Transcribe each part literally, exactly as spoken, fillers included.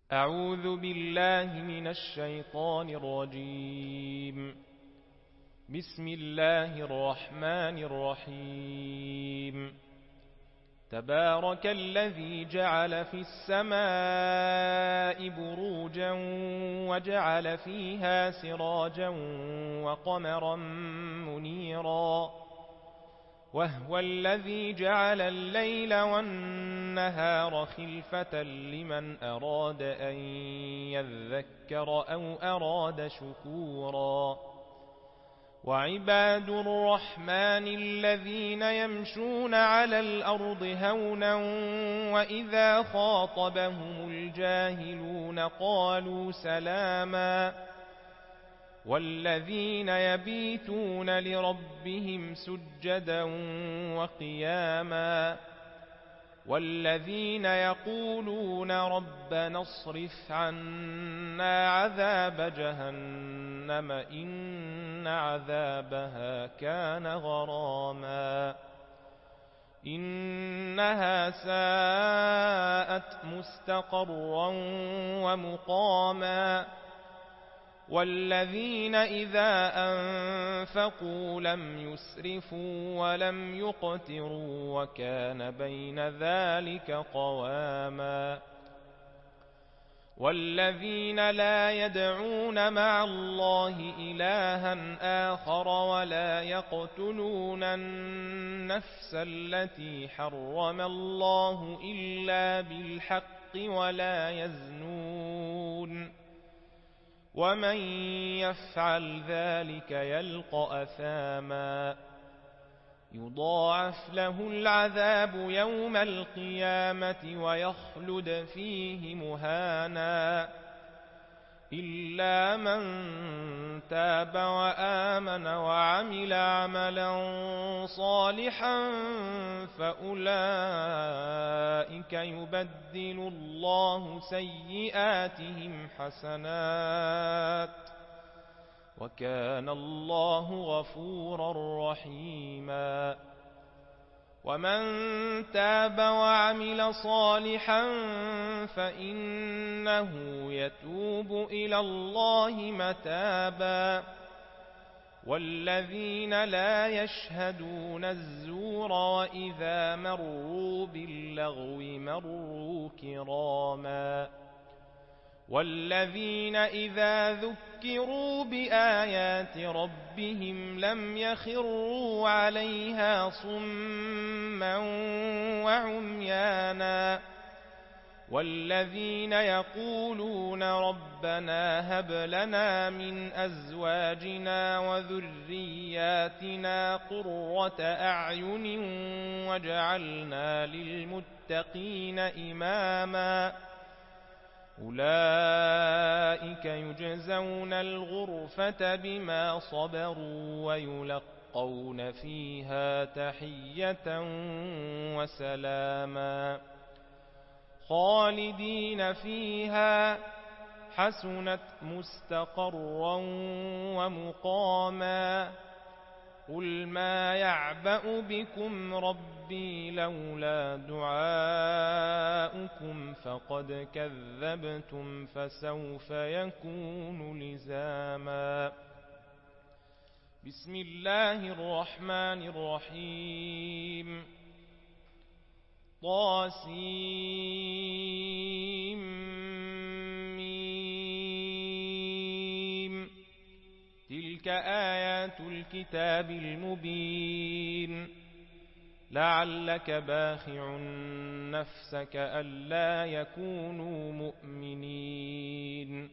أعوذ بالله من الشيطان الرجيم. بسم الله الرحمن الرحيم. تبارك الذي جعل في السماء بروجا وجعل فيها سراجا وقمرا منيرا، وهو الذي جعل الليل والنهار خلفة لمن أراد أن يذكر أو أراد شكورا. وعباد الرحمن الذين يمشون على الأرض هونا وإذا خاطبهم الجاهلون قالوا سلاما، والذين يبيتون لربهم سجدا وقياما، والذين يقولون ربنا اصرف عنا عذاب جهنم إن عذابها كان غراما، إنها ساءت مستقرا ومقاما. والذين إذا أنفقوا لم يسرفوا ولم يقتروا وكان بين ذلك قواما. والذين لا يدعون مع الله إلها آخر ولا يقتلون النفس التي حرم الله إلا بالحق ولا يزنون، ومن يفعل ذلك يلقى أثاما يضاعف له العذاب يوم القيامة ويخلد فيه مهانا، إلا من تاب وآمن وعمل عملا صالحا فأولئك يبدل الله سيئاتهم حسنات، وكان الله غفورا رحيما. ومن تاب وعمل صالحا فإنه يتوب إلى الله متابا. والذين لا يشهدون الزور وإذا مروا باللغو مروا كراما. والذين إذا ذكروا بآيات ربهم لم يخروا عليها صما وعميانا. والذين يقولون ربنا هب لنا من أزواجنا وذرياتنا قرة أعين واجعلنا للمتقين إماما. أولئك يجزون الغرفة بما صبروا ويلقون فيها تحية وسلاما خالدين فيها حسنت مستقرا ومقاما. قل ما يعبأ بكم ربي لولا دعاؤكم فقد كذبتم فسوف يكون لزاما. بسم الله الرحمن الرحيم. طاسيم تلك آيات الكتاب المبين. لعلك باخع نفسك ألا يكونوا مؤمنين.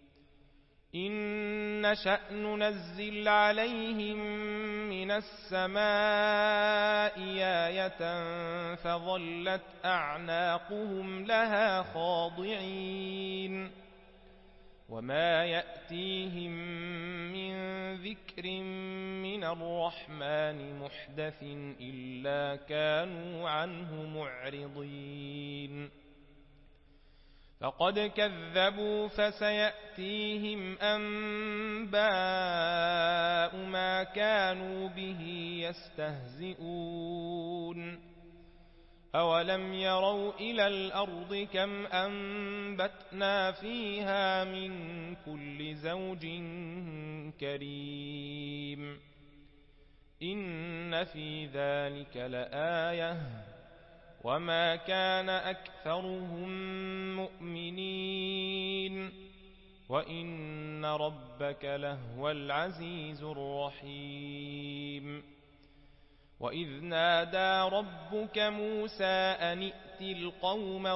إن نشأ ننزل عليهم من السماء آية فظلت أعناقهم لها خاضعين. وما يأتيهم من ذكر من الرحمن محدث إلا كانوا عنه معرضين. فقد كذبوا فسيأتيهم أنباء ما كانوا به يستهزئون. أولم يروا إلى الأرض كم أنبتنا فيها من كل زوج كريم إن في ذلك لآية وما كان أكثرهم مؤمنين وإن ربك لهو العزيز الرحيم وإذ نادى ربك موسى أن ائت القوم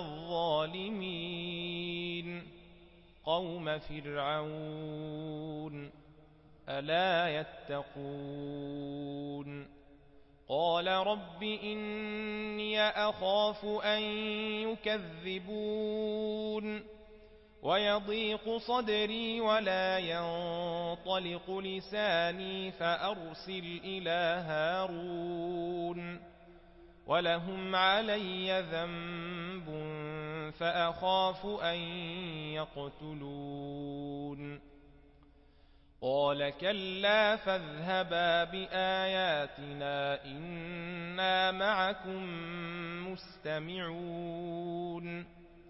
الظالمين قوم فرعون ألا يتقون قال رب إني أخاف أن يكذبون ويضيق صدري ولا ينطلق لساني فأرسل إلى هارون ولهم علي ذنب فأخاف أن يقتلون قال كلا فاذهبا بآياتنا إنا معكم مستمعون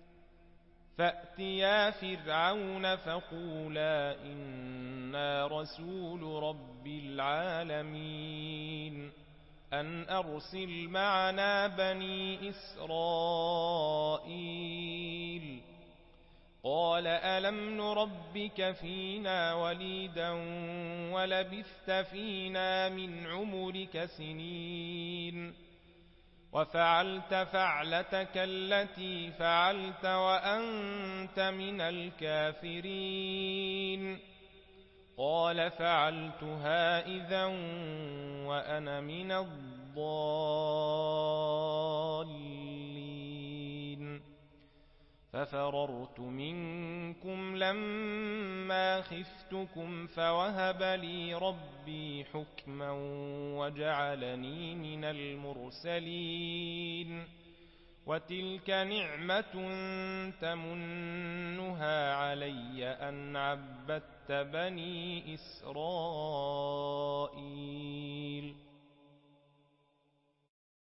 فأتيا فرعون فقولا إنا رسول رب العالمين أن أرسل معنا بني إسرائيل قال ألم نربك فينا وليدا ولبثت فينا من عمرك سنين وفعلت فعلتك التي فعلت وأنت من الكافرين قال فعلتها إذا وأنا من الضالين ففررت منكم لما خفتكم فوهب لي ربي حكما وجعلني من المرسلين وتلك نعمة تمنها علي أن عبدت بني إسرائيل